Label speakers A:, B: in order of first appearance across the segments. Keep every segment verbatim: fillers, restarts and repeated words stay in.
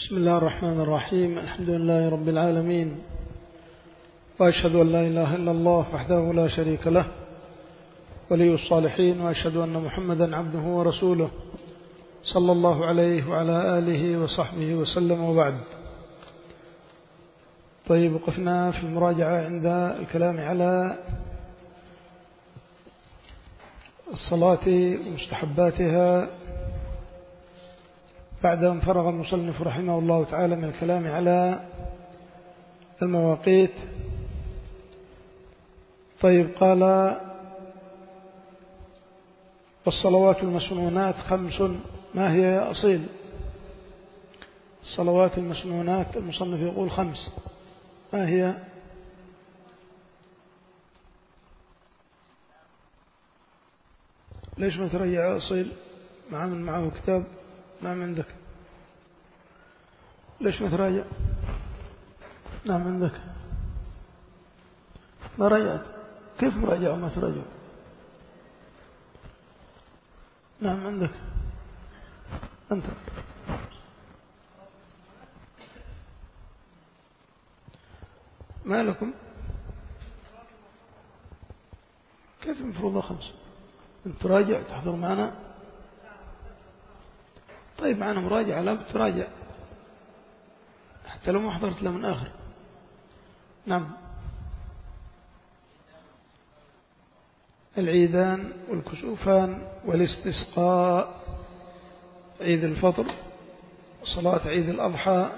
A: بسم الله الرحمن الرحيم. الحمد لله رب العالمين، وأشهد أن لا إله إلا الله وحده لا شريك له ولي الصالحين، وأشهد أن محمدا عبده ورسوله صلى الله عليه وعلى آله وصحبه وسلم، وبعد. طيب، وقفنا في المراجعة عند الكلام على الصلاة ومستحباتها بعد أن فرغ المصنف رحمه الله تعالى من الكلام على المواقيت. طيب، قال: والصلوات المسنونات خمس. ما هي يا أصيل؟ الصلوات المسنونات المصنف يقول خمس، ما هي؟ ليش ما ترجع يا أصيل؟ مع من معه كتاب؟ نعم عندك. ليش ما تراجع؟ نعم عندك. ما رجعت؟ كيف مراجع وما تراجع؟ نعم عندك أنت. ما لكم؟ كيف المفروض خمس؟ أنت تراجع تحضر معنا؟ طيب، معنا مراجعة، لا بتراجع حتى لو ما حضرت له من آخر. نعم. العيدان والكسوفان والاستسقاء، عيد الفطر، صلاة عيد الأضحى،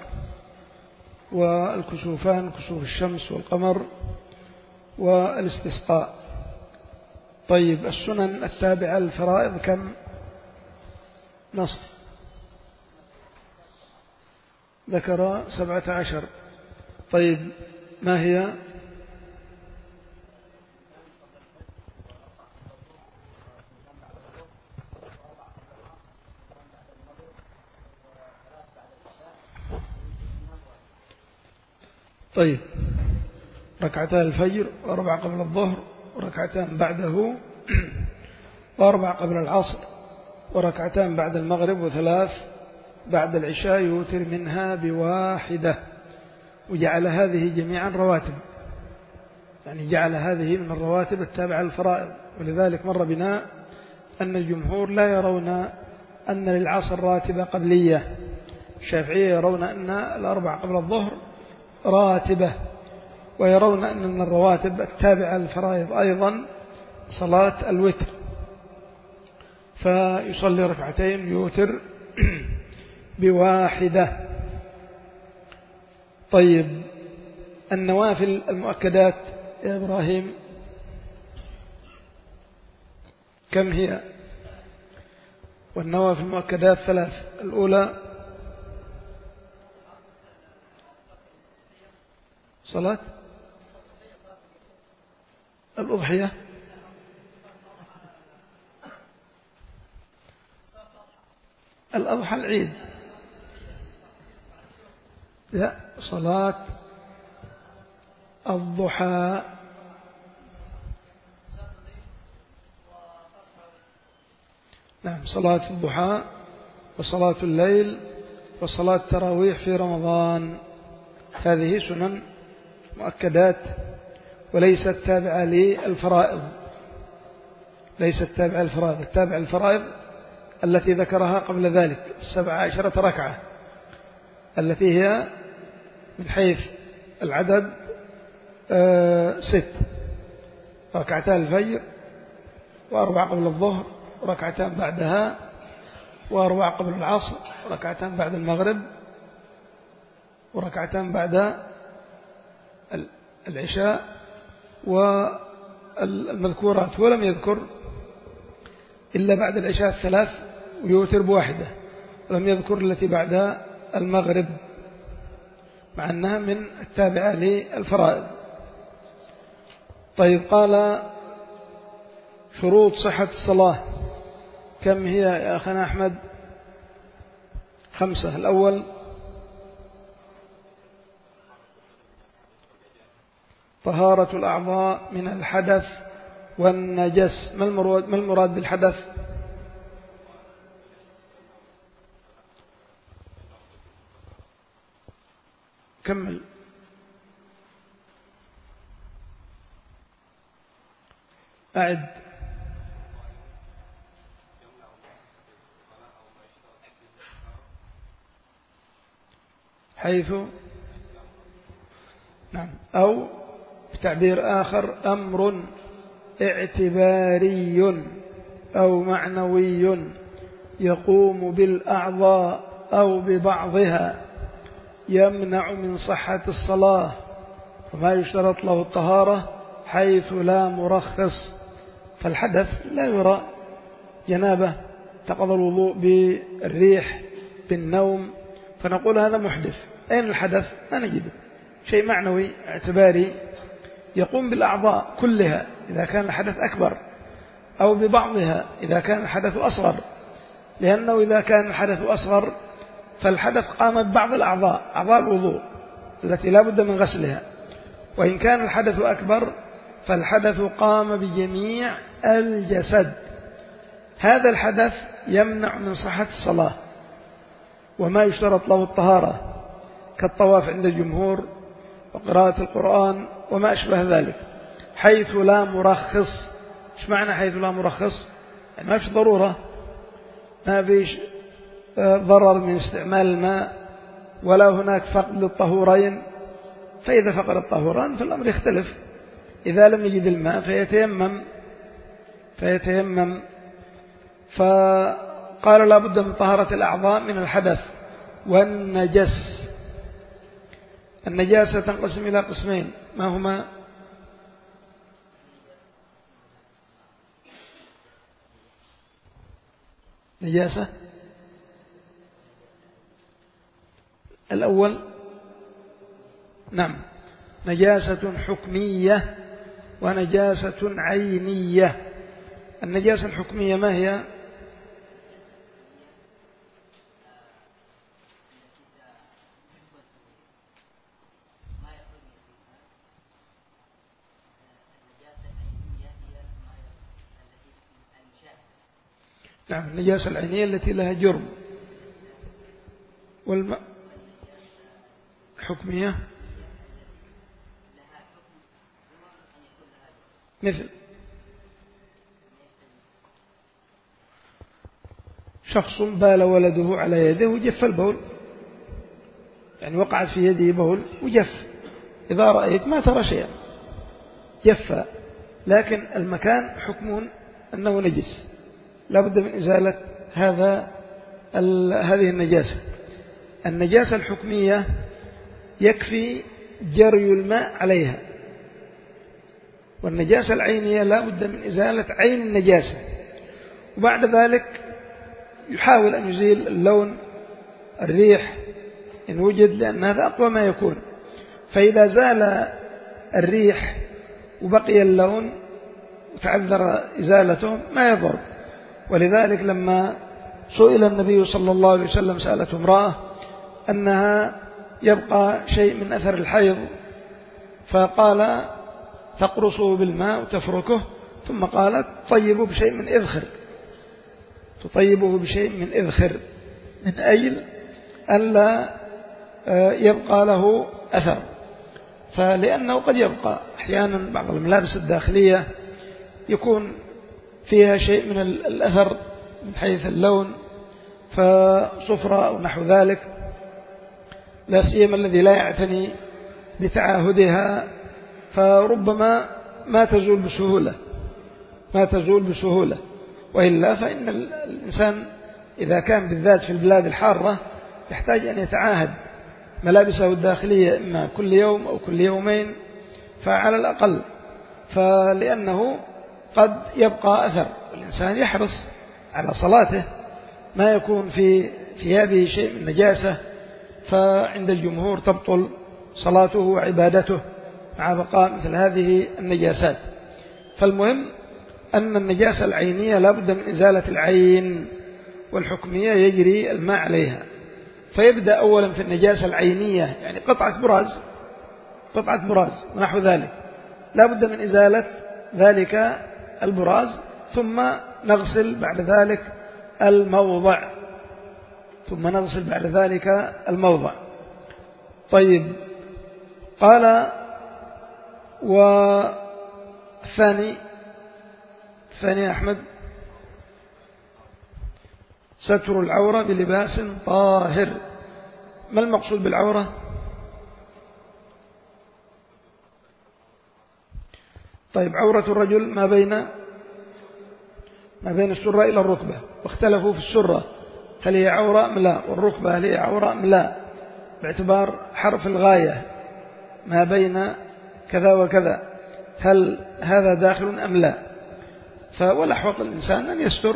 A: والكسوفان كسوف الشمس والقمر، والاستسقاء. طيب، السنن التابعة للفرائض كم؟ نصف. ذكر سبعة عشر. طيب، ما هي؟ طيب، ركعتان الفجر، وأربع قبل الظهر، وركعتان بعده، وأربع قبل العصر، وركعتان بعد المغرب، وثلاث بعد العشاء، يوتر منها بواحدة. وجعل هذه جميعا رواتب، يعني جعل هذه من الرواتب التابعة للفرائض. ولذلك مر بنا أن الجمهور لا يرون أن للعصر راتبة قبلية. الشافعية يرون أن الأربع قبل الظهر راتبة، ويرون أن من الرواتب التابعة للفرائض أيضا صلاة الوتر، فيصلي ركعتين يوتر بواحدة. طيب، النوافل المؤكدات يا إبراهيم كم هي؟ والنوافل المؤكدات ثلاث. الأولى صلاة الأضحية، الأضحى العيد، لا، صلاة الضحى. نعم، صلاة الضحى وصلاة الليل وصلاة التراويح في رمضان. هذه سنن مؤكدات وليست تابعة للفرائض، ليست تابعة للفرائض. التابعة للفرائض التي ذكرها قبل ذلك، السبع عشرة ركعة، التي هي من حيث العدد آه ست: ركعتان الفجر، وأربع قبل الظهر، وركعتان بعدها، وأربع قبل العصر، وركعتان بعد المغرب، وركعتان بعد العشاء، والمذكورات. ولم يذكر إلا بعد العشاء الثلاث ويوتر بواحدة، ولم يذكر التي بعد المغرب، مع أنها من التابعة للفرائض. طيب، قال: شروط صحة الصلاة كم هي يا أخنا أحمد؟ خمسة. الأول طهارة الأعضاء من الحدث والنجس. ما المراد, ما المراد بالحدث؟ كمل. أعد. حيث نعم، أو بتعبير آخر أمر اعتباري أو معنوي يقوم بالأعضاء أو ببعضها يمنع من صحة الصلاة، وما يشترط له الطهارة حيث لا مرخص. فالحدث لا يرى، جنابة تقضى الوضوء بالريح بالنوم، فنقول هذا محدث. أين الحدث؟ لا نجده. شيء معنوي اعتباري يقوم بالأعضاء كلها إذا كان الحدث أكبر، أو ببعضها إذا كان الحدث أصغر، لأنه إذا كان الحدث أصغر فالحدث قام ببعض الأعضاء، أعضاء الوضوء التي لا بد من غسلها، وإن كان الحدث أكبر فالحدث قام بجميع الجسد. هذا الحدث يمنع من صحة الصلاة، وما يشترط له الطهارة كالطواف عند الجمهور وقراءة القرآن وما أشبه ذلك، حيث لا مرخص. إيش معنى حيث لا مرخص؟ يعني ما فيش ضرورة، ما فيش ضرر من استعمال الماء، ولا هناك فقد للطهورين. فإذا فقد الطهوران فالأمر يختلف، إذا لم يجد الماء فيتيمم فيتيمم فقال لا بد من طهارة الأعضاء من الحدث والنجس. النجاسة تنقسم إلى قسمين، ما هما؟ نجاسة الأول نعم نجاسة حكمية ونجاسة عينية. النجاسة الحكمية ما هي؟ نعم النجاسة العينية التي لها جرم، والماء حكمية مثل شخص بال ولده على يده وجف البول، يعني وقعت في يده بول وجف، إذا رأيت ما ترى شيئا جف، لكن المكان حكم أنه نجس، لا بد من إزالة هذا هذه النجاسة. النجاسة الحكمية يكفي جري الماء عليها، والنجاسة العينية لا بد من إزالة عين النجاسة، وبعد ذلك يحاول أن يزيل اللون الريح إن وجد، لأن هذا أقوى ما يكون. فإذا زال الريح وبقي اللون وتعذر إزالته ما يضر. ولذلك لما سئل النبي صلى الله عليه وسلم سألته امرأة أنها يبقى شيء من أثر الحيض، فقال تقرصه بالماء وتفركه، ثم قالت طيبه بشيء من إذخر، تطيبه بشيء من إذخر من أجل ألا يبقى له أثر. فلأنه قد يبقى أحيانا بعض الملابس الداخلية يكون فيها شيء من الأثر من حيث اللون، فصفرة أو نحو ذلك، لا سيما الذي لا يعتني بتعاهدها، فربما ما تزول بسهولة ما تزول بسهولة وإلا فإن الإنسان إذا كان بالذات في البلاد الحارة يحتاج أن يتعاهد ملابسه الداخلية إما كل يوم أو كل يومين فعلى الأقل، فلأنه قد يبقى أثر، والإنسان يحرص على صلاته، ما يكون في ثيابه شيء من نجاسة، فعند الجمهور تبطل صلاته وعبادته مع بقاء مثل هذه النجاسات. فالمهم أن النجاسة العينية لا بد من إزالة العين، والحكمية يجري الماء عليها. فيبدأ أولا في النجاسة العينية، يعني قطعة براز قطعة براز ونحو ذلك، لا بد من إزالة ذلك البراز، ثم نغسل بعد ذلك الموضع ثم نغسل بعد ذلك الموضع طيب قال والثاني الثاني يا أحمد ستر العورة بلباس طاهر. ما المقصود بالعورة؟ طيب عورة الرجل ما بين ما بين السرة إلى الركبة، واختلفوا في السرة هل هي عورة أم لا، والركبة هل هي عورة أم لا، باعتبار حرف الغاية ما بين كذا وكذا هل هذا داخل أم لا. فولحوط الإنسان أن يستر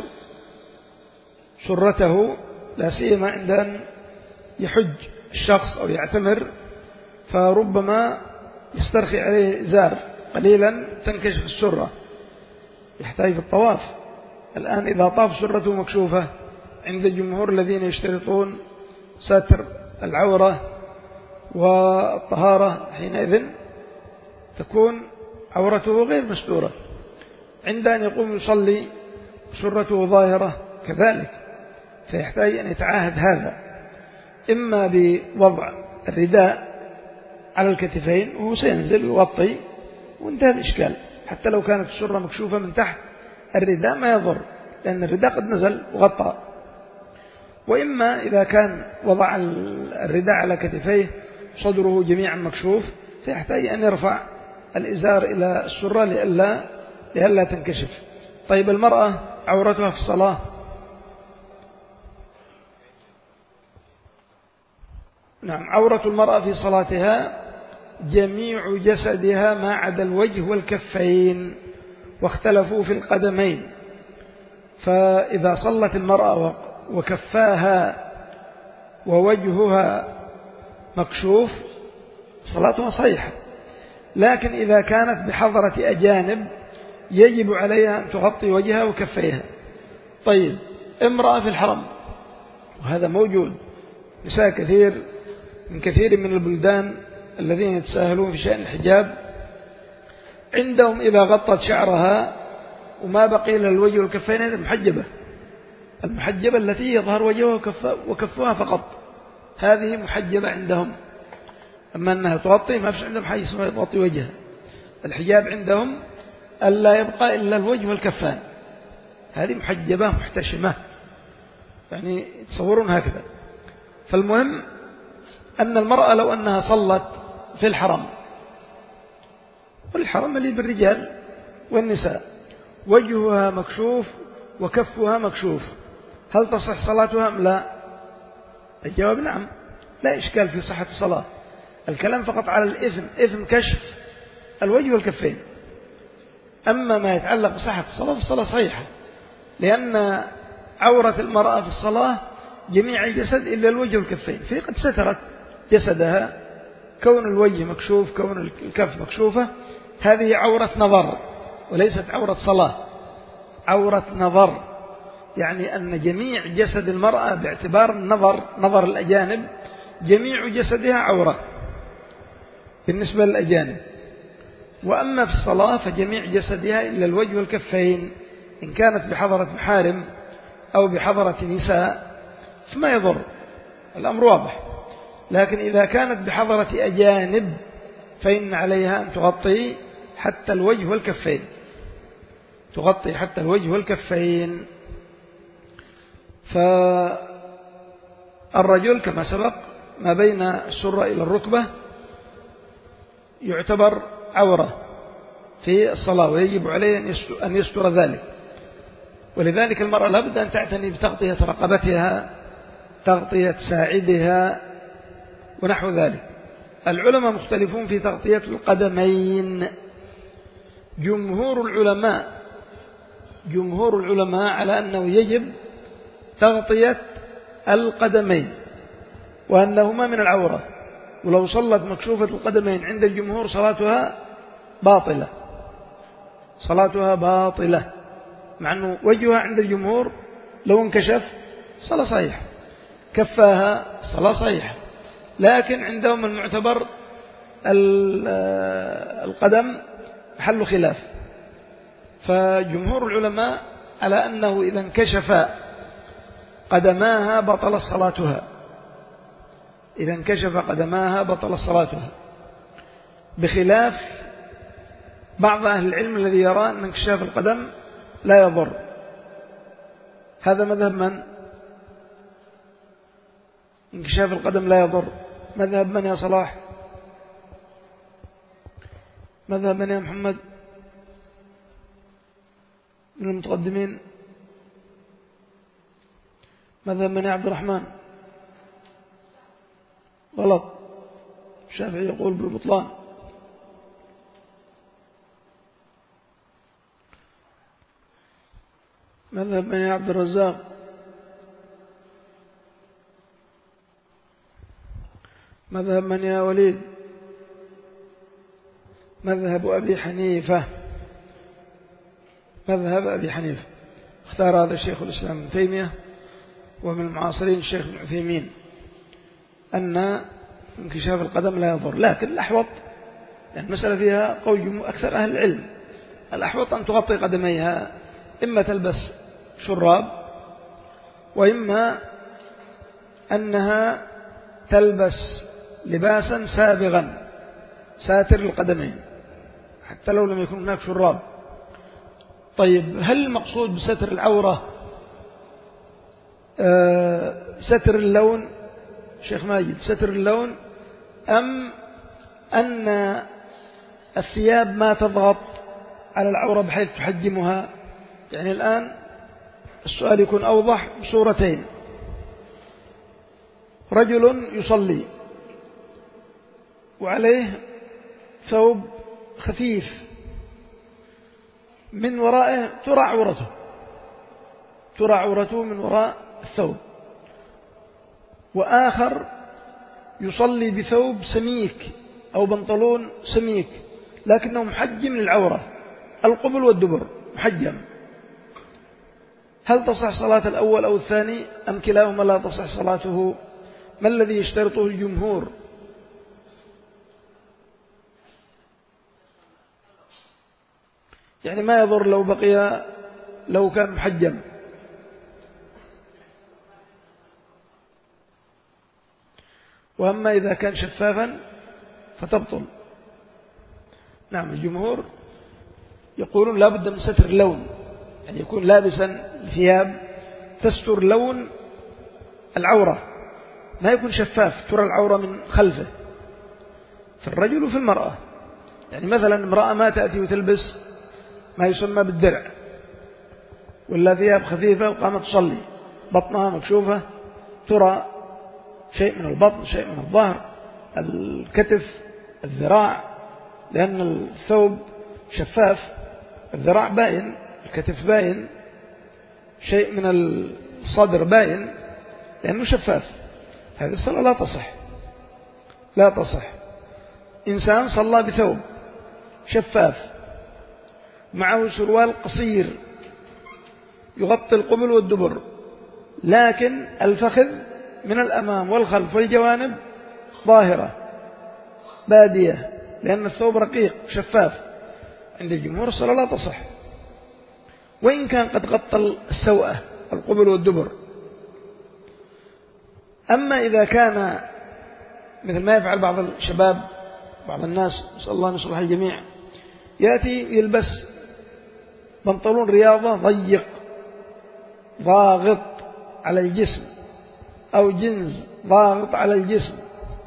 A: سرته، لا سيما عند أن يحج الشخص أو يعتمر، فربما يسترخي عليه إزار قليلا تنكشف السرة، يحتاج في الطواف. الآن إذا طاف سرته مكشوفة عند الجمهور الذين يشترطون ستر العورة والطهارة، حينئذ تكون عورته غير مستورة. عند أن يقوم يصلي سرته ظاهرة كذلك، فيحتاج أن يتعاهد هذا، إما بوضع الرداء على الكتفين وهو سينزل ويغطي وانتهى الإشكال، حتى لو كانت السرة مكشوفة من تحت الرداء ما يضر، لأن الرداء قد نزل وغطى. وإما إذا كان وضع الرداء على كتفيه صدره جميعا مكشوف، فيحتاج أن يرفع الإزار إلى السرة لئلا لئلا تنكشف. طيب المرأة عورتها في الصلاة؟ نعم، عورة المرأة في صلاتها جميع جسدها ما عدا الوجه والكفين، واختلفوا في القدمين. فإذا صلت المرأة وكفاها ووجهها مكشوف صلاتها صحيحة، لكن إذا كانت بحضرة أجانب يجب عليها أن تغطي وجهها وكفيها. طيب امرأة في الحرم، وهذا موجود، نساء كثير من كثير من البلدان الذين يتساهلون في شأن الحجاب، عندهم إذا غطت شعرها وما بقي لها الوجه والكفين هذه محجبة، المحجبة التي يظهر وجهها وكفها فقط، هذه محجبة عندهم. أما أنها تغطي ما فيش عندهم حاجة اسمها تغطي وجهها. الحجاب عندهم ألا يبقى إلا الوجه والكفان، هذه محجبة محتشمة، يعني تصورون هكذا. فالمهم أن المرأة لو أنها صلت في الحرم، والحرم مليء بالرجال والنساء، وجهها مكشوف وكفها مكشوف، هل تصح صلاتها أم لا؟ الجواب نعم، لا إشكال في صحة الصلاة. الكلام فقط على الإثم، إثم كشف الوجه والكفين. أما ما يتعلق بصحة الصلاة فالصلاة صحيحة، لأن عورة المرأة في الصلاة جميع الجسد إلا الوجه والكفين، فهي قد سترت جسدها، كون الوجه مكشوف كون الكف مكشوفة، هذه عورة نظر وليست عورة صلاة، عورة نظر، يعني أن جميع جسد المرأة باعتبار النظر، نظر الأجانب، جميع جسدها عورة بالنسبة للأجانب. وأما في الصلاة فجميع جسدها إلا الوجه والكفين، إن كانت بحضرة محارم أو بحضرة نساء فما يضر، الأمر واضح. لكن إذا كانت بحضرة أجانب فإن عليها أن تغطي حتى الوجه والكفين، تغطي حتى الوجه والكفين. فالرجل كما سبق ما بين السرة إلى الركبة يعتبر عورة في الصلاة، ويجب عليه أن يستر ذلك. ولذلك المرأة لابد أن تعتني بتغطية رقبتها، تغطية ساعدها ونحو ذلك. العلماء مختلفون في تغطية القدمين. جمهور العلماء جمهور العلماء على أنه يجب تغطية القدمين، وأنهما من العورة، ولو صلت مكشوفة القدمين عند الجمهور صلاتها باطلة، صلاتها باطلة، مع أنه وجهها عند الجمهور لو انكشف صلاة صحيحة، كفاها صلاة صحيحة، لكن عندهم المعتبر القدم محل خلاف. فجمهور العلماء على أنه إذا انكشف قدماها بطل صلاتها، إذا انكشف قدماها بطل صلاتها. بخلاف بعض أهل العلم الذي يرى أن انكشاف القدم لا يضر. هذا مذهب من؟ انكشاف القدم لا يضر، مذهب من يا صلاح؟ مذهب من يا محمد من المتقدمين؟ مذهب من يا عبد الرحمن؟ غلط، الشافعي يقول بالبطلان. مذهب من يا عبد الرزاق؟ مذهب من يا وليد؟ مذهب أبي حنيفة. مذهب أبي حنيفة اختار هذا الشيخ الإسلام ابن تيمية، ومن المعاصرين الشيخ ابن عثيمين، أن انكشاف القدم لا يضر. لكن الأحوط، يعني المسألة فيها قول أكثر أهل العلم، الأحوط أن تغطي قدميها، إما تلبس شراب، وإما أنها تلبس لباسا سابغا ساتر القدمين حتى لو لم يكن هناك شراب. طيب، هل المقصود بستر العورة آه ستر اللون شيخ ماجد، ستر اللون، أم أن الثياب ما تضغط على العورة بحيث تحجمها؟ يعني الآن السؤال يكون أوضح بصورتين. رجل يصلي وعليه ثوب خفيف، من ورائه ترى عورته ترى عورته من وراء الثوب، وآخر يصلي بثوب سميك أو بنطلون سميك لكنه محجم للعورة، القبل والدبر محجم. هل تصح صلاة الأول أو الثاني أم كلاهما لا تصح صلاته؟ ما الذي يشترطه الجمهور؟ يعني ما يضر لو بقي لو كان محجم. وأما إذا كان شفافا فتبطل. نعم، الجمهور يقولون لا بد من ستر اللون، يعني يكون لابسا ثياب تستر لون العورة، ما يكون شفاف ترى العورة من خلفه، في الرجل وفي المرأة. يعني مثلا امرأة ما تأتي وتلبس ما يسمى بالدرع ولا ثياب خفيفة وقامت تصلي، بطنها مكشوفة، ترى شيء من البطن، شيء من الظهر، الكتف، الذراع، لأن الثوب شفاف، الذراع باين، الكتف باين، شيء من الصدر باين لأنه شفاف. هذه الصلاة لا تصح لا تصح. إنسان صلى بثوب شفاف معه سروال قصير يغطي القبل والدبر، لكن الفخذ من الأمام والخلف والجوانب ظاهرة بادية، لأن الثوب رقيق شفاف، عند الجمهور الصلاة لا تصح، وإن كان قد غطى السوءة القبل والدبر. أما إذا كان مثل ما يفعل بعض الشباب، بعض الناس، نسأل الله أن يصلح الجميع، يأتي يلبس بنطلون رياضة ضيق ضاغط على الجسم، أو جنز ضاغط على الجسم،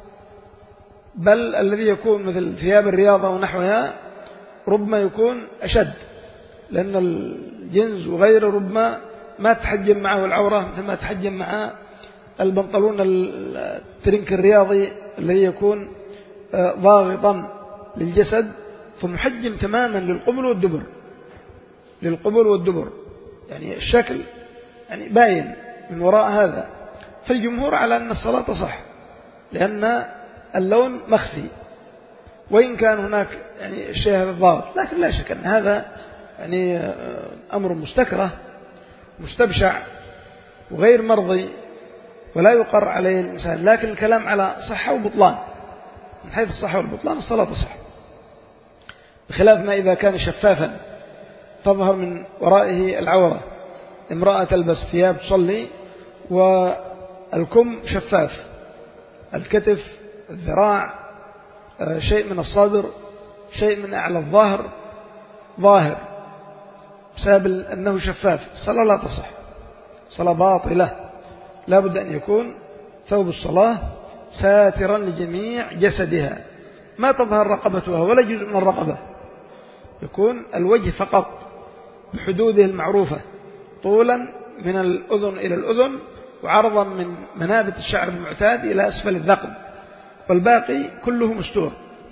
A: بل الذي يكون مثل ثياب الرياضة ونحوها ربما يكون أشد، لأن الجنز وغيره ربما ما تحجم معه العورة مثل ما تحجم مع البنطلون الترنك الرياضي الذي يكون ضاغطا للجسد فمحجم تماما للقبل والدبر للقبل والدبر يعني الشكل يعني باين من وراء هذا. فالجمهور على أن الصلاة تصح، لأن اللون مخفي، وإن كان هناك يعني الشيء هذا الضابط، لكن لا شك أن هذا يعني أمر مستكره مستبشع وغير مرضي ولا يقر عليه الإنسان. لكن الكلام على صحة وبطلان، من حيث الصحة والبطلان الصلاة تصح، بخلاف ما إذا كان شفافا تظهر من ورائه العورة. امرأة تلبس ثياب تصلي والكم شفاف، الكتف، الذراع، شيء من الصدر، شيء من أعلى الظهر ظاهر بسبب أنه شفاف، الصلاة لا تصح، صلاة باطلة. لا بد أن يكون ثوب الصلاة ساترا لجميع جسدها، ما تظهر رقبتها ولا جزء من الرقبة، يكون الوجه فقط بحدوده المعروفة، طولا من الأذن إلى الأذن، وعرضا من منابت الشعر المعتاد إلى أسفل الذقن، والباقي كله مستور.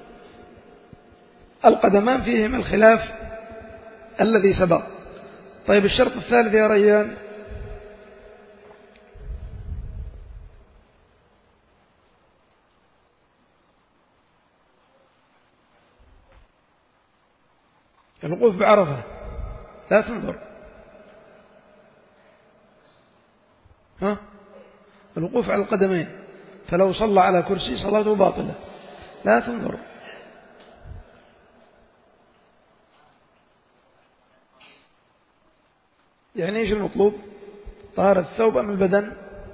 A: القدمان فيهم الخلاف الذي سبق. طيب الشرط الثالث يا ريان؟ الوقوف بعرفة لا تنظر. ها؟ الوقوف على القدمين، فلو صلى على كرسي صلاته باطلة، لا تنظر. يعني ايش المطلوب؟ طهارة الثوب أم البدن؟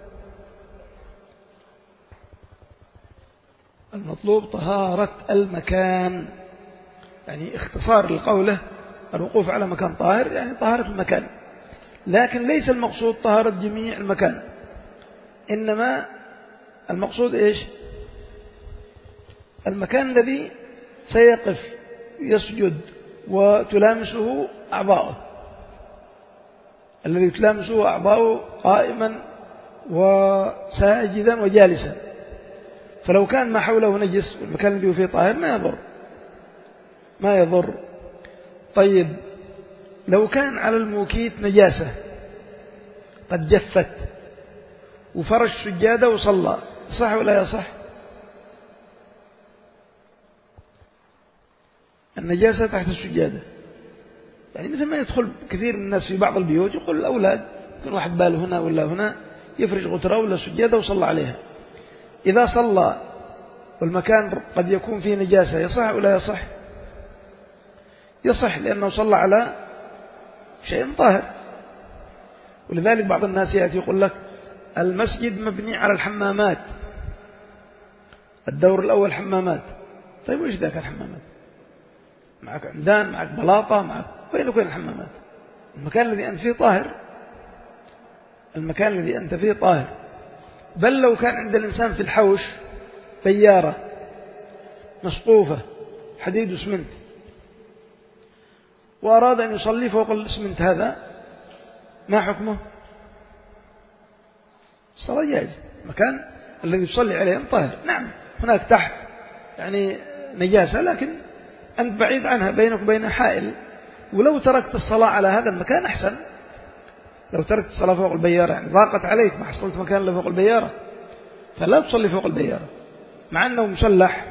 A: المطلوب طهارة المكان، يعني اختصار لقوله الوقوف على مكان طاهر، يعني طهارة المكان، لكن ليس المقصود طهارة جميع المكان، إنما المقصود إيش؟ المكان الذي سيقف يسجد وتلامسه أعضاؤه، الذي تلامسه أعضاؤه قائما وساجدا وجالسا. فلو كان ما حوله نجس والمكان الذي فيه طاهر ما يضر، ما يضر. طيب لو كان على الموكيت نجاسة قد جفت وفرش سجادة وصلى، صح ولا يصح؟ النجاسة تحت السجادة، يعني مثل ما يدخل كثير من الناس في بعض البيوت، يقول الأولاد يكون واحد باله هنا ولا هنا، يفرش غترة ولا سجادة وصلى عليها. إذا صلى والمكان قد يكون فيه نجاسة يصح ولا يصح؟ يصح، لأنه صلى على شيء طاهر. ولذلك بعض الناس يأتي يقول لك المسجد مبني على الحمامات، الدور الأول حمامات. طيب وإيش ذاك الحمامات؟ معك عمدان، معك بلاطة، معك وين وين الحمامات؟ المكان الذي أنت فيه طاهر، المكان الذي أنت فيه طاهر. بل لو كان عند الإنسان في الحوش بيارة مسقوفة حديد وسمنت وأراد أن يصلي فوق السمنت هذا، ما حكمه؟ الصلاة جائزة، المكان الذي يصلي عليه طاهر. نعم هناك تحت يعني نجاسة، لكن أنت بعيد عنها، بينك وبينها حائل، ولو تركت الصلاة على هذا المكان أحسن. لو تركت الصلاة فوق البيارة يعني ضاقت عليك، ما حصلت مكان إلا فوق البيارة، فلا تصلي فوق البيارة، مع أنه مسلح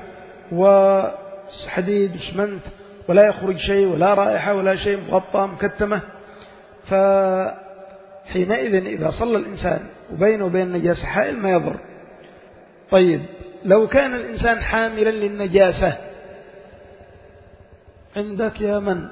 A: وحديد وسمنت ولا يخرج شيء ولا رائحة ولا شيء، مغطى مكتمة. فحينئذ إذا صلى الإنسان وبينه وبين النجاسة حائل ما يضر. طيب لو كان الإنسان حاملا للنجاسة، عندك يا من؟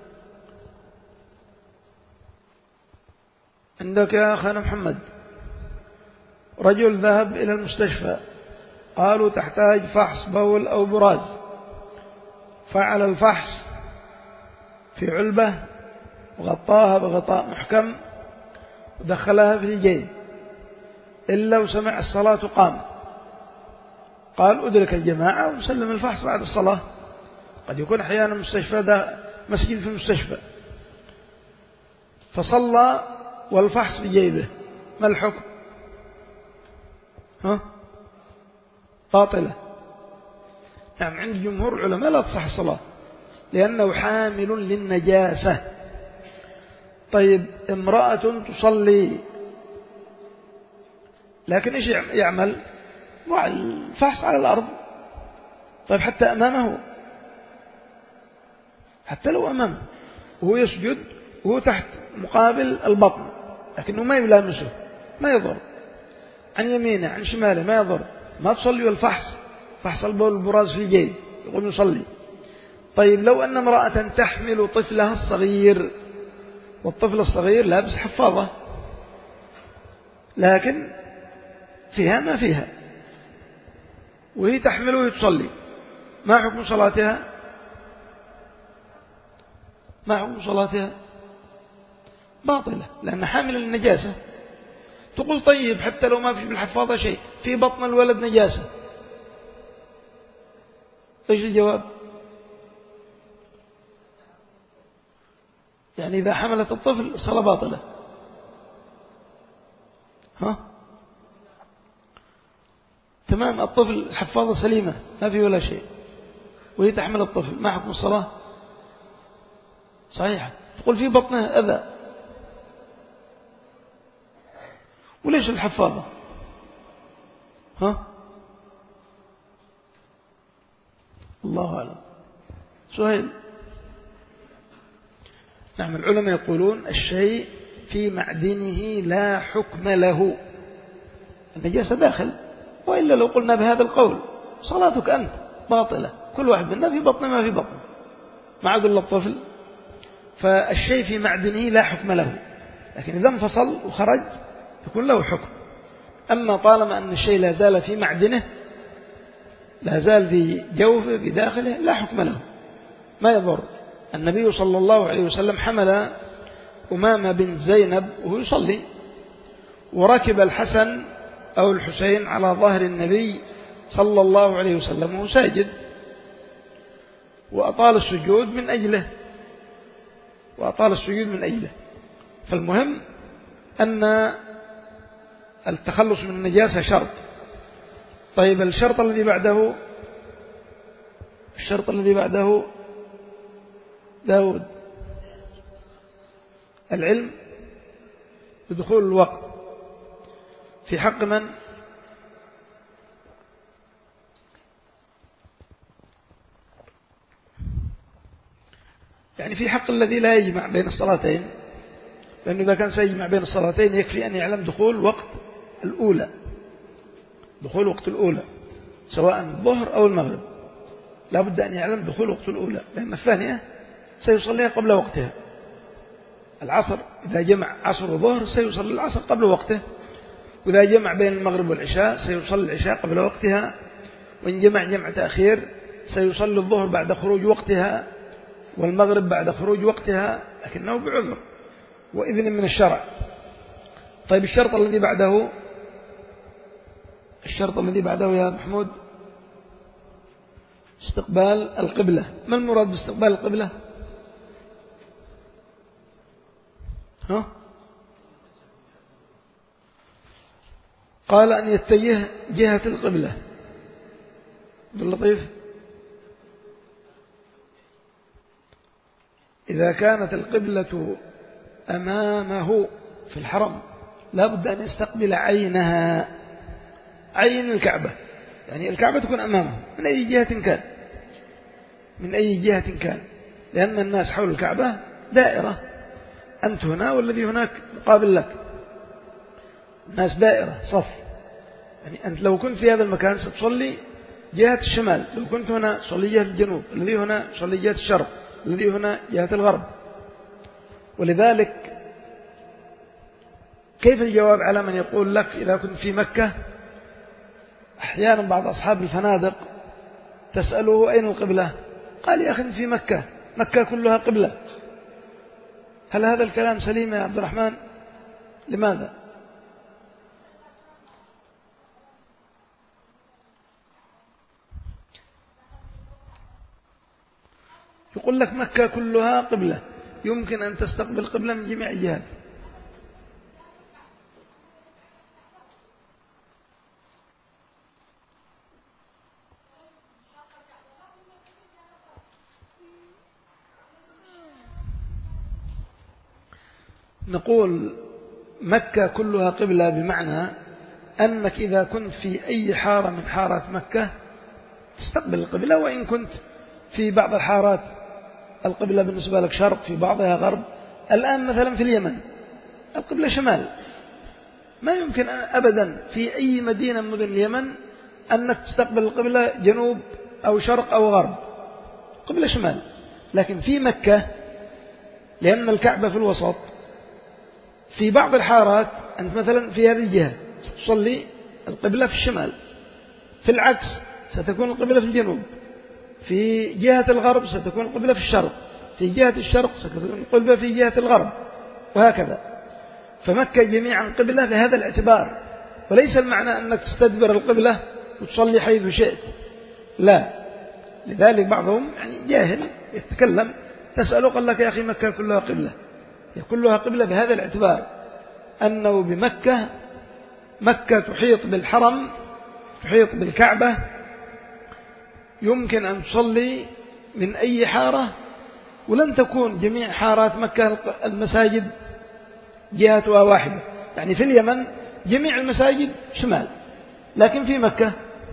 A: عندك يا أخانا محمد، رجل ذهب إلى المستشفى، قالوا تحتاج فحص بول أو براز، فعل الفحص في علبة وغطاها بغطاء محكم ودخلها في الجيب، إلا وسمع الصلاة قام، قال أدرك الجماعة وسلم الفحص بعد الصلاة. قد يكون أحيانا المستشفى ده مسجد في المستشفى، فصلى والفحص بجيبه، ما الحكم؟ ها؟ باطلة. يعني عند جمهور العلماء لا تصح الصلاة لأنه حامل للنجاسة. طيب امرأة تصلي لكن إيش يعمل؟ ضع الفحص على الأرض. طيب حتى أمامه، حتى لو أمامه وهو يسجد وهو تحت مقابل البطن، لكنه ما يلامسه، ما يضر، عن يمينه عن شماله ما يضر. ما تصلي والفحص، فحص البول والبراز في الجيب، يقوم يصلي. طيب لو أن امرأة تحمل طفلها الصغير، والطفل الصغير لابس حفاظة لكن فيها ما فيها، وهي تحمله وتصلي، ما حكم صلاتها؟ ما حكم صلاتها؟ باطلة، لأن حامل النجاسة. تقول طيب حتى لو ما في بالحفاظة شيء، في بطن الولد نجاسة، إيش الجواب؟ يعني إذا حملت الطفل الصلاة باطلة. ها؟ تمام، الطفل حفاظة سليمة ما في ولا شيء وهي تحمل الطفل، ما حكم الصلاة؟ صحيح. تقول في بطنه أذى، وليش الحفاظة؟ ها؟ الله أعلم. سهيل. نعم، العلماء يقولون الشيء في معدنه لا حكم له، النجاسة داخل، وإلا لو قلنا بهذا القول صلاتك أنت باطلة، كل واحد منا في بطنه ما في بطنه، ما أقول للطفل. فالشيء في معدنه لا حكم له، لكن إذا انفصل وخرج يكون له حكم. أما طالما أن الشيء لا زال في معدنه، لا زال في جوفه في داخله، لا حكم له، ما يضر. النبي صلى الله عليه وسلم حمل أمامة بنت زينب وهو يصلي، وركب الحسن أو الحسين على ظهر النبي صلى الله عليه وسلم وهو ساجد، وأطال السجود من أجله وأطال السجود من أجله. فالمهم أن التخلص من النجاسة شرط. طيب الشرط الذي بعده، الشرط الذي بعده داود، العلم بدخول الوقت في حق من؟ يعني في حق الذي لا يجمع بين الصلاتين، لأنه إذا كان سيجمع بين الصلاتين يكفي أن يعلم دخول وقت الأولى، دخول وقت الأولى سواء الظهر أو المغرب، لا بد أن يعلم دخول وقت الأولى، لأن الثانية سيصليها قبل وقتها. العصر إذا جمع عصر وظهر سيصلي العصر قبل وقته، وإذا جمع بين المغرب والعشاء سيصلي العشاء قبل وقتها، وإن جمع جمع تأخير سيصلي الظهر بعد خروج وقتها والمغرب بعد خروج وقتها، لكنه بعذر وإذن من الشرع. طيب الشرط الذي بعده، الشرط الذي بعده يا محمود استقبال القبلة. ما المراد باستقبال القبلة؟ ها؟ قال أن يتجه جهة القبلة. عبد اللطيف، إذا كانت القبلة أمامه في الحرم لا بد أن يستقبل عينها، عين الكعبة، يعني الكعبة تكون أمامه من أي جهة كان، من أي جهة كان، لأن الناس حول الكعبة دائرة، أنت هنا والذي هناك مقابل لك، الناس دائرة صف، يعني أنت لو كنت في هذا المكان ستصلي جهة الشمال، لو كنت هنا صلي جهة الجنوب، الذي هنا صلي جهة الشرق، الذي هنا جهة الغرب. ولذلك كيف الجواب على من يقول لك إذا كنت في مكة؟ أحيانا بعض أصحاب الفنادق تسأله أين القبلة؟ قال يا أخي في مكة، مكة كلها قبلة. هل هذا الكلام سليم يا عبد الرحمن؟ لماذا؟ يقول لك مكة كلها قبلة، يمكن أن تستقبل قبلة من جميع الجهات. نقول مكة كلها قبلة بمعنى أنك إذا كنت في أي حارة من حارات مكة تستقبل القبلة، وإن كنت في بعض الحارات القبلة بالنسبة لك شرق، في بعضها غرب. الآن مثلا في اليمن القبلة شمال، ما يمكن أبدا في أي مدينة من مدن اليمن أنك تستقبل القبلة جنوب أو شرق أو غرب، قبلة شمال. لكن في مكة لأن الكعبة في الوسط، في بعض الحارات أنت مثلا في هذه الجهة تصلي القبلة في الشمال، في العكس ستكون القبلة في الجنوب، في جهة الغرب ستكون القبلة في الشرق، في جهة الشرق ستكون القبلة في جهة الغرب، وهكذا. فمكة جميعا قبلة بهذا الاعتبار، وليس المعنى أنك تستدبر القبلة وتصلي حيث شئت، لا. لذلك بعضهم يعني جاهل يتكلم، تسأله قال لك يا أخي مكة كلها قبلة، هي كلها قبلة بهذا الاعتبار أنه بمكة، مكة تحيط بالحرم، تحيط بالكعبة، يمكن أن تصلي من أي حارة، ولن تكون جميع حارات مكة المساجد جهتها واحدة. يعني في اليمن جميع المساجد شمال، لكن في مكة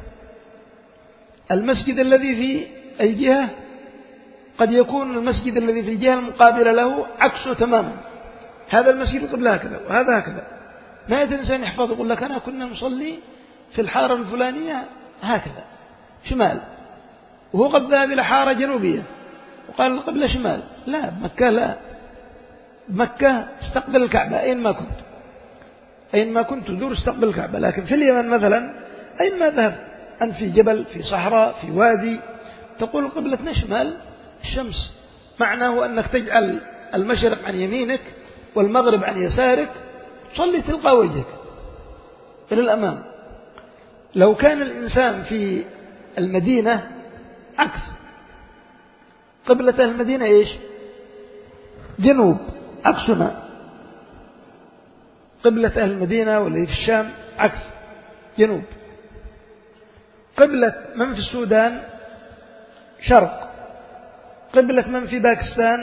A: المسجد الذي في أي جهة قد يكون المسجد الذي في الجهة المقابلة له عكسه تماما. هذا المسجد القبلة هكذا وهذا هكذا. ما إنسان يحفظ يقول لك أنا كنا نصلي في الحارة الفلانية هكذا شمال، وهو قد ذهب إلى حارة جنوبية وقال القبلة شمال. لا، مكة لا، مكة استقبل الكعبة أين ما كنت، أين ما كنت تدور استقبل الكعبة. لكن في اليمن مثلا أين ما ذهب أنت، في جبل، في صحراء، في وادي، تقول قبلتنا شمال الشمس، معناه أنك تجعل المشرق عن يمينك والمغرب عن يسارك، تصلي تلقى وجهك إلى الأمام. لو كان الإنسان في المدينة عكس، قبلة المدينة إيش؟ جنوب، عكسنا. قبلة أهل المدينة والذي في الشام عكس، جنوب. قبلة من في السودان شرق، قبلة من في باكستان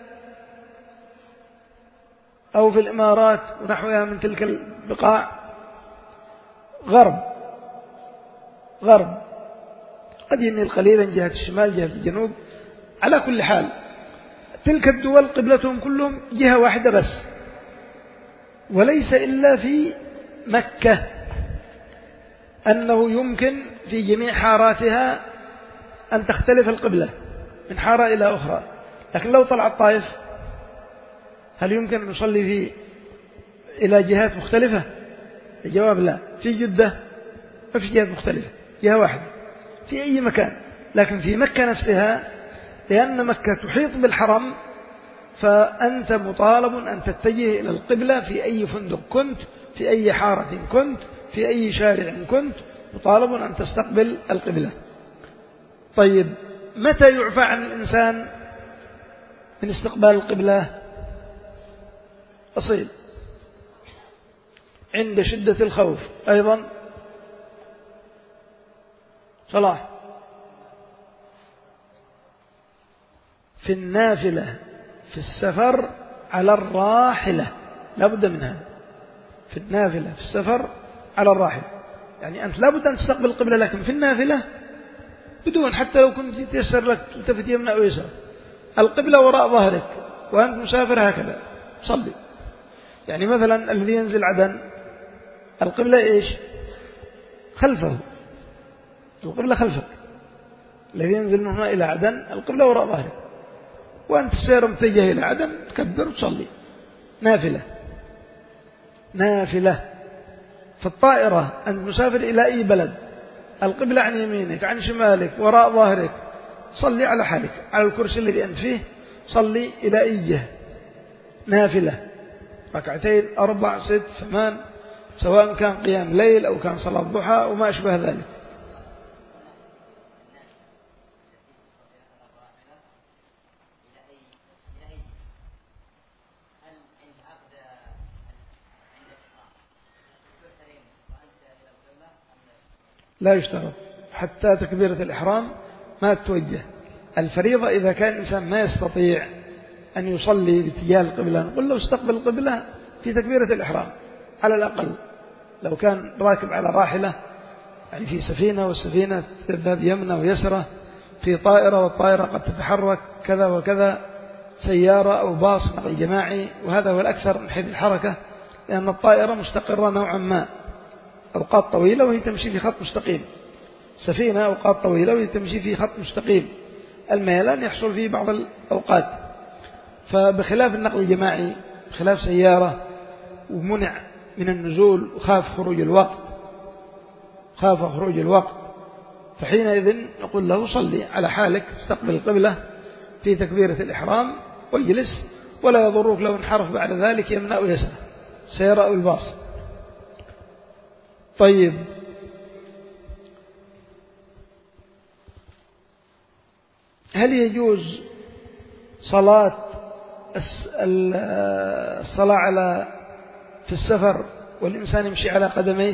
A: أو في الإمارات ونحوها من تلك البقاع غرب، غرب، قد يميل قليلا جهة الشمال جهة الجنوب. على كل حال تلك الدول قبلتهم كلهم جهة واحدة بس، وليس إلا في مكة أنه يمكن في جميع حاراتها أن تختلف القبلة من حارة إلى أخرى. لكن لو طلع الطائف هل يمكن أن نصلي في إلى جهات مختلفة؟ الجواب لا. في جدة ما في جهات مختلفة، جهة واحدة في أي مكان. لكن في مكة نفسها لأن مكة تحيط بالحرم، فأنت مطالب أن تتجه إلى القبلة في أي فندق كنت، في أي حارة كنت، في أي شارع كنت، مطالب أن تستقبل القبلة. طيب متى يعفى عن الإنسان من استقبال القبلة؟ أصيل عند شدة الخوف. أيضا صلاح في النافلة في السفر على الراحلة، لابد منها. في النافلة في السفر على الراحلة، يعني أنت لابد أن تستقبل القبلة، لكن في النافلة بدون، حتى لو كنت يتيسر لك تلتفت يمنى أو يسار، القبلة وراء ظهرك وأنت مسافر هكذا صلي. يعني مثلا الذي ينزل عدن القبلة إيش؟ خلفه، القبلة خلفك. الذي ينزل من هنا إلى عدن القبلة وراء ظهرك، وأنت السير متجه إلى عدن تكبر وتصلي نافلة. نافلة في الطائرة أنت مسافر إلى أي بلد، القبلة عن يمينك عن شمالك وراء ظهرك، صلي على حالك على الكرسي الذي أنت فيه، صلي إلى أي جهة. نافلة ركعتين أربع ست ثمان، سواء كان قيام ليل أو كان صلاة ضحى وما أشبه ذلك. لا يشترط حتى تكبيرة الإحرام ما تتوجه. الفريضة إذا كان الإنسان ما يستطيع أن يصلي باتجاه القبلة، نقول له استقبل القبلة في تكبيرة الإحرام على الأقل. لو كان راكب على راحلة، يعني في سفينة والسفينة تذهب يمنى ويسرى، في طائرة والطائرة قد تتحرك كذا وكذا، سيارة أو باص نقل جماعي، وهذا هو الأكثر من حيث الحركة، لأن الطائرة مستقرة نوعا ما أوقات طويلة وهي تمشي في خط مستقيم، سفينة أوقات طويلة وهي تمشي في خط مستقيم، الميلان يحصل فيه بعض الأوقات. فبخلاف النقل الجماعي، بخلاف سيارة ومنع من النزول وخاف خروج الوقت، خاف خروج الوقت، فحينئذ نقول له صلي على حالك، استقبل القبلة في تكبيرة الإحرام واجلس، ولا يضرك لو انحرف بعد ذلك يمنع يسره سيرى أو الباص. طيب، هل يجوز صلاة الصلاة على في السفر والإنسان يمشي على قدميه؟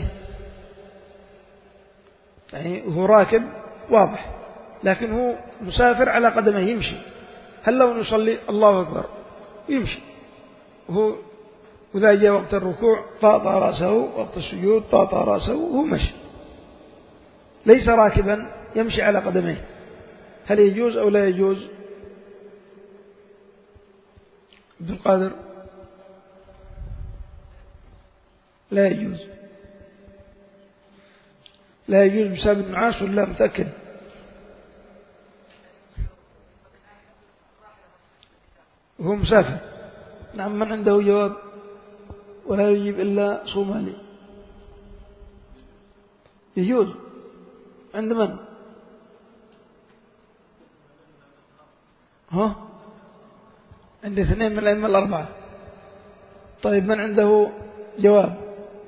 A: يعني هو راكب واضح، لكن هو مسافر على قدميه يمشي، هل لو نصلي الله أكبر ويمشي وهو، وإذا جاء وقت الركوع طاطا رأسه، وقت السجود طاطا رأسه وهو مشي، ليس راكبا يمشي على قدميه، هل يجوز أو لا يجوز؟ عبد القادر. لا يجوز، لا يجوز بسبب النعاس ولا متأكد؟ وهو مسافر. نعم، من عنده جواب ولا يجيب إلا صومالي. يجوز عند من؟ ها؟ عند اثنين من الأئمة الأربعة. طيب، من عنده جواب؟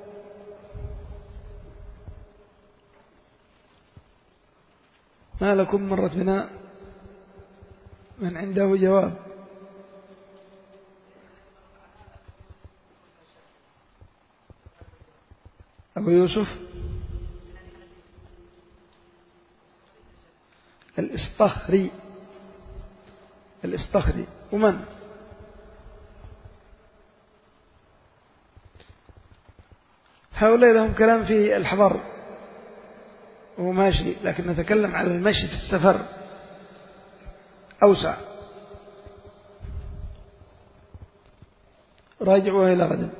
A: ما لكم مرت بنا من عنده جواب؟ أبو يوسف الإسطخري. الإسطخري. ومن؟ هؤلاء لهم كلام في الحضر وماشي، لكن نتكلم على المشي في السفر أوسع. راجعوها إلى غد،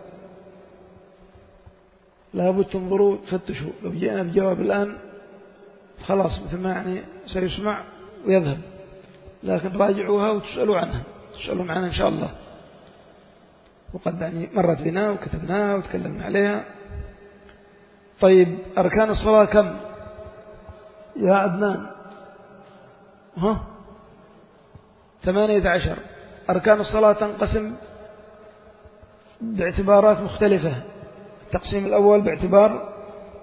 A: لابد تنظروا تفتشوا، لو جئنا بجواب الآن خلاص مثل ما يعني سيسمع ويذهب، لكن راجعوها وتسألوا عنها، تسألون عنها إن شاء الله. وقد يعني مرت بنا وكتبناها وتكلمنا عليها. طيب، أركان الصلاة كم يا عدنان؟ ها؟ ثمانية عشر. أركان الصلاة تنقسم باعتبارات مختلفة. التقسيم الأول باعتبار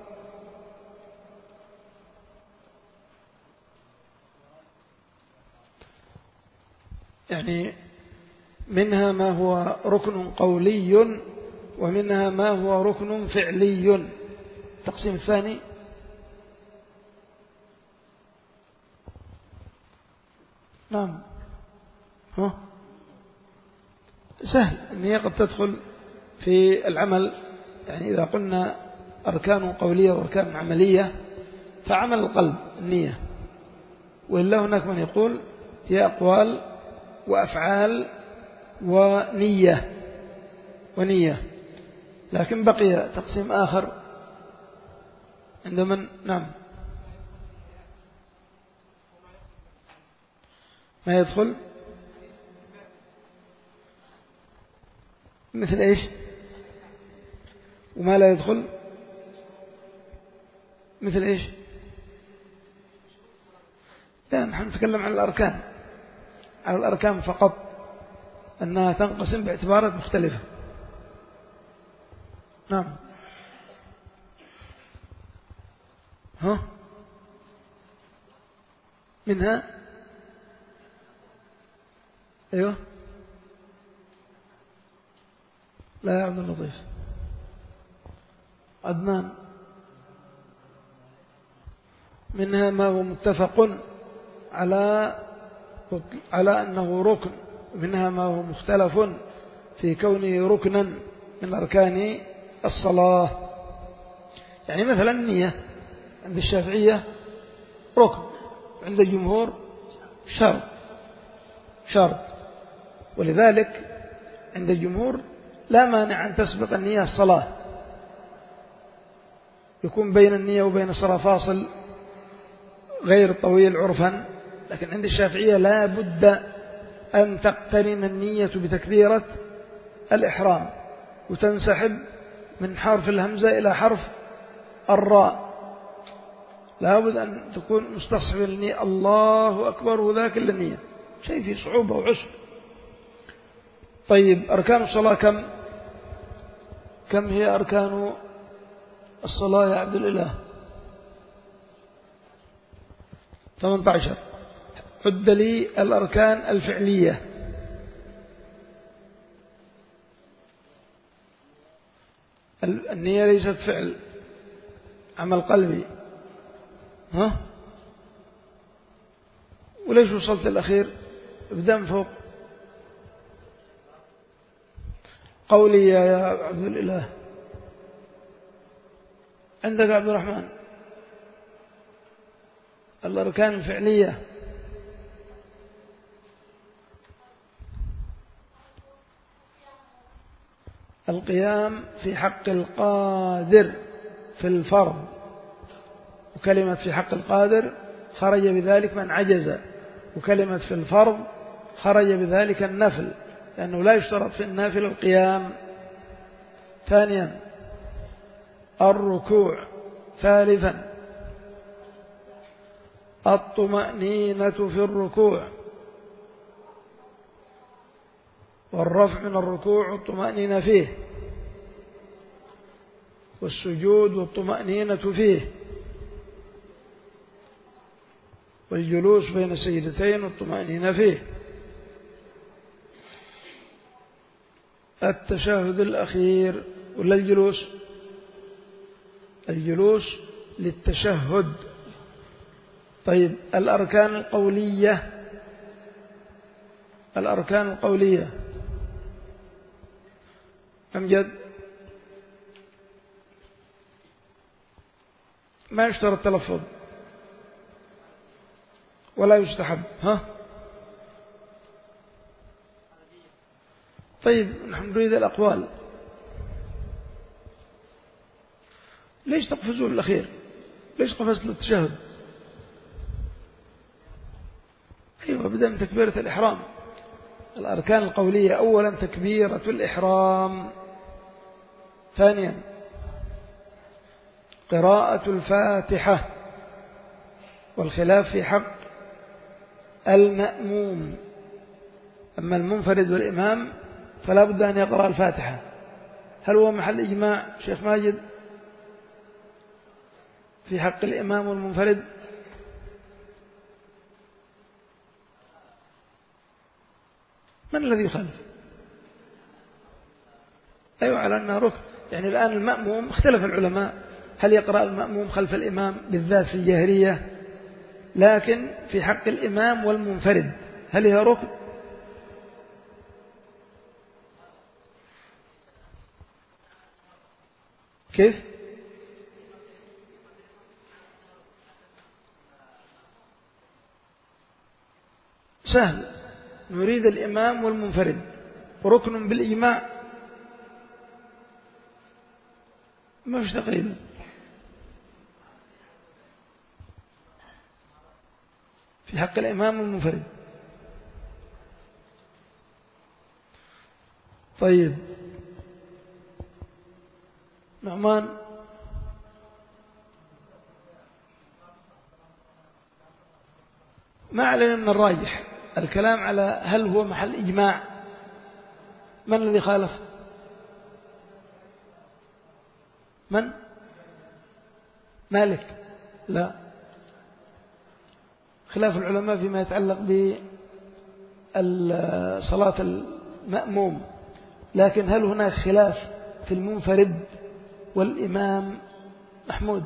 A: يعني منها ما هو ركن قولي ومنها ما هو ركن فعلي. التقسيم الثاني نعم ها سهل، النية قد تدخل في العمل. يعني إذا قلنا أركان قولية وأركان عملية، فعمل القلب النية، وإلا هناك من يقول هي أقوال وأفعال ونية ونية. لكن بقي تقسيم آخر عند من؟ نعم، ما يدخل مثل إيش؟ وما لا يدخل مثل إيش؟ لا، نحن نتكلم عن الأركان، على الأركان فقط، أنها تنقسم باعتبارات مختلفة. نعم. ها؟ منها أيوه. لا يا عبد اللطيف. عدنان. منها ما هو متفق على على أنه ركن، ومنها ما هو مختلف في كونه ركنا من أركان الصلاة. يعني مثلا النية عند الشافعية ركن، عند الجمهور شرط شرط ولذلك عند الجمهور لا مانع أن تسبق النية الصلاة، يكون بين النية وبين الصلاة فاصل غير طويل عرفا. لكن عند الشافعية لا بد أن تقترن النية بتكبيرة الإحرام وتنسحب من حرف الهمزة إلى حرف الراء، لابد أن تكون مستصحبا للنية، الله أكبر وذاك النية، شيء فيه صعوبة وعسر. طيب أركان الصلاة كم؟ كم هي أركان الصلاة يا عبد الإله؟ ثمانية عشر. عد لي الأركان الفعلية. النية ليست فعل، عمل قلبي. ها؟ وليش وصلت الأخير؟ ابدأ من فوق. قولي يا عبد الإله. عندك عبد الرحمن الأركان الفعلية. القيام في حق القادر في الفرض، وكلمة في حق القادر خرج بذلك من عجز، وكلمة في الفرض خرج بذلك النفل، لأنه لا يشترط في النافل القيام. ثانيا الركوع. ثالثا الطمأنينة في الركوع، والرفع من الركوع والطمأنينة فيه، والسجود والطمأنينة فيه، والجلوس بين السجدتين والطمأنينة فيه. التشهد الأخير ولا الجلوس؟ الجلوس للتشهد. طيب الأركان القولية. الأركان القولية أمجد. ما يشترط التلفظ ولا يستحب. ها؟ طيب نحن نريد الأقوال. ليش تقفزوا الأخير؟ ليش قفزت للتشهد؟ أيوة، بدأ من تكبيرة الإحرام. الأركان القولية أولا تكبيرة الإحرام. ثانيا قراءة الفاتحة، والخلاف في حق المأموم. أما المنفرد والإمام فلا بد أن يقرأ الفاتحة. هل هو محل إجماع شيخ ماجد في حق الإمام والمنفرد؟ من الذي يخالف؟ أيوة، على أنها ركن. يعني الآن المأموم اختلف العلماء هل يقرأ المأموم خلف الإمام بالذات في الجهرية، لكن في حق الإمام والمنفرد هل هي ركن؟ كيف؟ سهل. نريد الإمام والمنفرد، ركن بالإجماع مش تقريبا. في حق الإمام والمنفرد. طيب نعمان. ما علينا من الراجح الكلام على هل هو محل إجماع. من الذي خالف؟ من؟ مالك؟ لا، خلاف العلماء فيما يتعلق بصلاة المأموم، لكن هل هناك خلاف في المنفرد والإمام محمود؟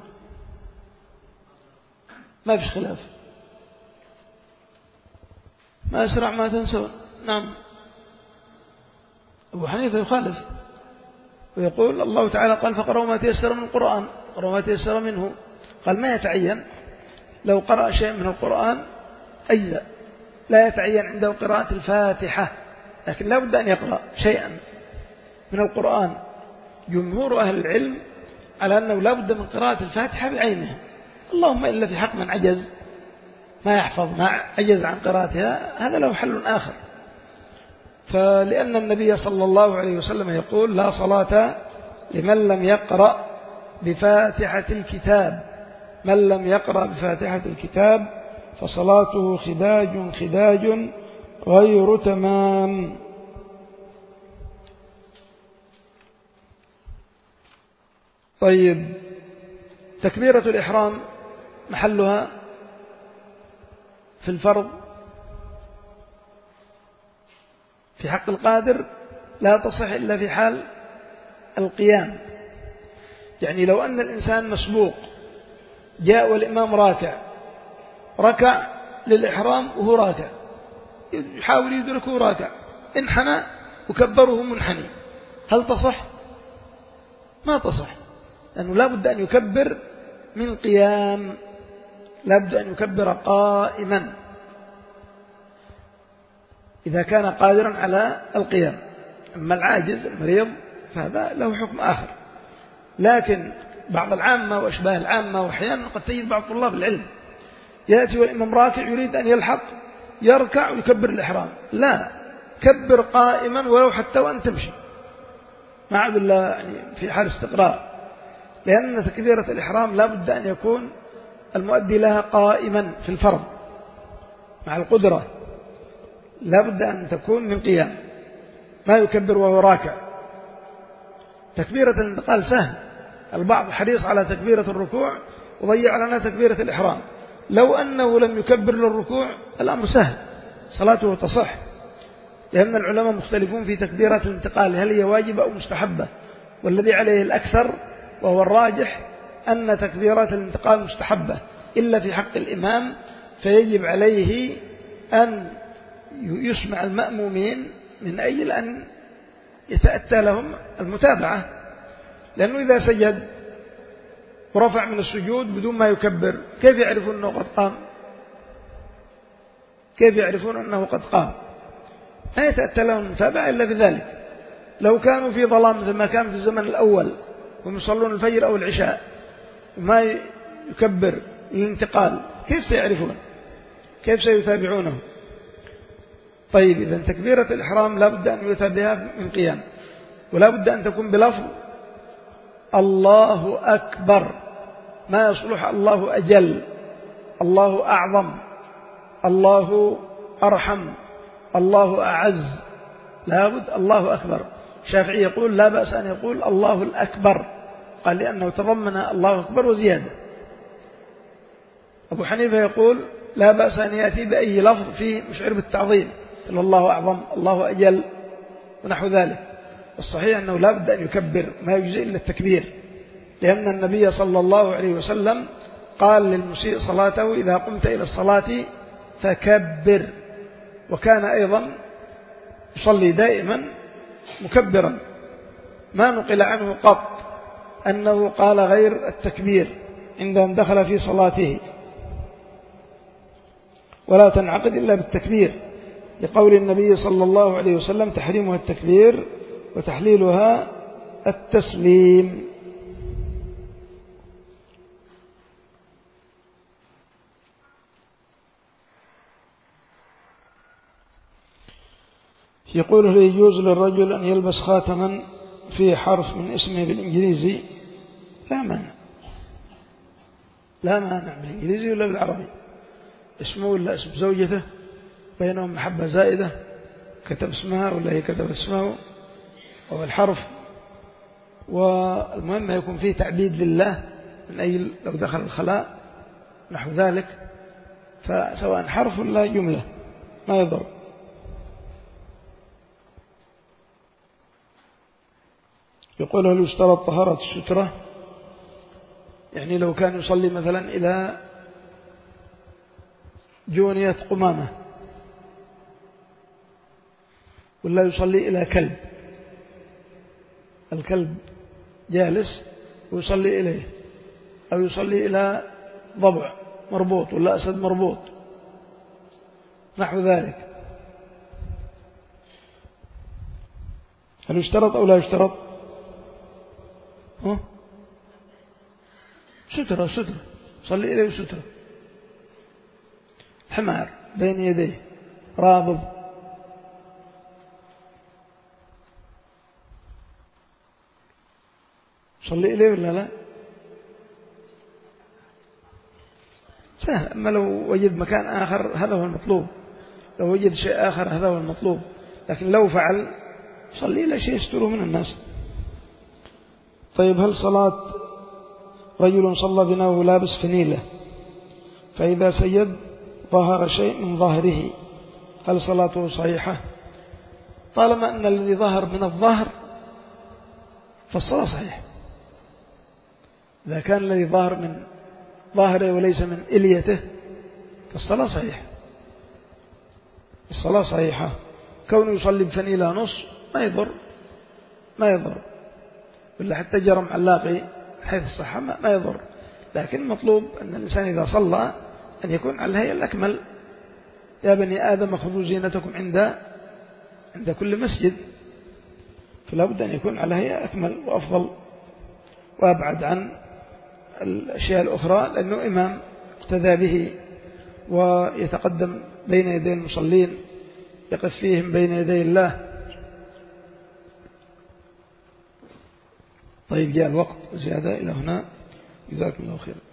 A: ما فيش خلاف. ما أسرع ما تنسون. نعم. أبو حنيفة يخالف ويقول الله تعالى قال فقرأوا ما تيسر من القرآن، قرأوا ما تيسر منه. قال ما يتعين، لو قرأ شيء من القرآن أجزاء، لا يتعين عنده قراءة الفاتحة، لكن لا بد أن يقرأ شيئا من القرآن. جمهور أهل العلم على أنه لا بد من قراءة الفاتحة بعينها، اللهم إلا في حق من عجز ما يحفظ، ما عجز عن قراءتها، هذا له حل آخر. فلأن النبي صلى الله عليه وسلم يقول لا صلاة لمن لم يقرأ بفاتحة الكتاب. من لم يقرأ بفاتحة الكتاب فصلاته خداج خداج غير تمام. طيب، تكبيرة الإحرام محلها في الفرض في حق القادر لا تصح إلا في حال القيام. يعني لو أن الإنسان مسبوق جاء والإمام راكع، ركع للإحرام وهو راكع، يحاول يدركه راكع، انحنى وكبره منحني، هل تصح؟ ما تصح، لأنه لا بد أن يكبر من قيام، لا بد أن يكبر قائما إذا كان قادرا على القيام. أما العاجز المريض فهذا له حكم آخر. لكن بعض العامة وأشباه العامة، وأحيانا قد تجد بعض طلاب العلم يأتي والإمام راكع يريد أن يلحق، يركع ويكبر الإحرام. لا، كبر قائما ولو حتى وأن تمشي، ما عاد إلا يعني في حال استقرار، لأن تكبيرة الإحرام لا بد أن يكون المؤدي لها قائما في الفرض مع القدرة، لا بد أن تكون من قيام، ما يكبر وهو راكع. تكبيرة الانتقال سهل، البعض حريص على تكبيرة الركوع وضيع لنا تكبيرة الإحرام. لو أنه لم يكبر للركوع الأمر سهل، صلاته تصح، لأن العلماء مختلفون في تكبيرة الانتقال هل هي واجبة أو مستحبة، والذي عليه الأكثر وهو الراجح أن تكبيرات الانتقال مستحبة إلا في حق الإمام، فيجب عليه أن يسمع المأمومين من أجل أن يتأتى لهم المتابعة، لأنه إذا سجد ورفع من السجود بدون ما يكبر كيف يعرفون أنه قد قام؟ كيف يعرفون أنه قد قام؟ لا يتأتى لهم المتابعة إلا بذلك. لو كانوا في ظلام مثل ما كان في الزمن الأول وهم يصلون الفجر أو العشاء وما يكبر الانتقال كيف سيعرفون؟ كيف سيتابعونه؟ طيب، إذا تكبيرة الإحرام لا بد أن يتابعها من قيام، ولا بد أن تكون بلفظ الله أكبر، ما يصلح الله أجل، الله أعظم، الله أرحم، الله أعز، لا بد الله أكبر. الشافعي يقول لا بأس أن يقول الله الأكبر، قال لأنه تضمن الله أكبر وزيادة. أبو حنيفة يقول لا بأس أن يأتي بأي لفظ فيه مشعر بالتعظيم، الله أعظم، الله أجل ونحو ذلك. الصحيح أنه لا بد أن يكبر، ما يجزئ إلا التكبير، لأن النبي صلى الله عليه وسلم قال للمسيء صلاته إذا قمت إلى الصلاة فكبر، وكان أيضا يصلي دائما مكبرا، ما نقل عنه قط أنه قال غير التكبير عند أن دخل في صلاته، ولا تنعقد إلا بالتكبير، لقول النبي صلى الله عليه وسلم تحريمها التكبير وتحليلها التسليم. يقول هل يجوز للرجل أن يلبس خاتما فيه حرف من اسمه بالإنجليزي؟ لا مانع، لا مانع بالإنجليزي ولا بالعربي، اسمه ولا اسم زوجته بينهم محبة زائدة، كتب اسمها ولا هي كتب اسمه، أو الحرف، والمهم يكون فيه تعبيد لله من أي لو دخل الخلاء نحو ذلك، فسواء حرف ولا جملة ما يضر. يقول هل يشترط طهارة السترة؟ يعني لو كان يصلي مثلا إلى جونية قمامة، ولا يصلي إلى كلب، الكلب جالس ويصلي إليه، أو يصلي إلى ضبع مربوط ولا أسد مربوط نحو ذلك، هل يشترط أو لا يشترط؟ ها؟ سترة سترة، صلي إليه سترة، حمار بين يديه رابض، صلي إليه ولا لا؟ سهل. أما لو وجد مكان آخر هذا هو المطلوب، لو وجد شيء آخر هذا هو المطلوب. لكن لو فعل صلي إلى شيء يستره من الناس. طيب هل صلاة رجل صلى بنا وهو لابس فنيلة فإذا سجد ظهر شيء من ظهره هل صلاته صحيحة؟ طالما أن الذي ظهر من الظهر فالصلاة صحيحة. إذا كان الذي ظهر من ظهره وليس من إليته فالصلاة صحيحة. الصلاة صحيحة. كونه يصلي بفنيلة نص ما يضر ما يضر ولا حتى جرم علاقي حيث الصحة ما يضر. لكن المطلوب أن الإنسان إذا صلى أن يكون على الهيئة الأكمل. يا بني آدم خذوا زينتكم عند عند كل مسجد، فلا بد أن يكون على هيئة أكمل وأفضل وأبعد عن الأشياء الأخرى، لأنه إمام اقتدى به ويتقدم بين يدي المصلين يقف فيهم بين يدي الله. طيب جاء الوقت زيادة إلى هنا. جزاكم الله خير.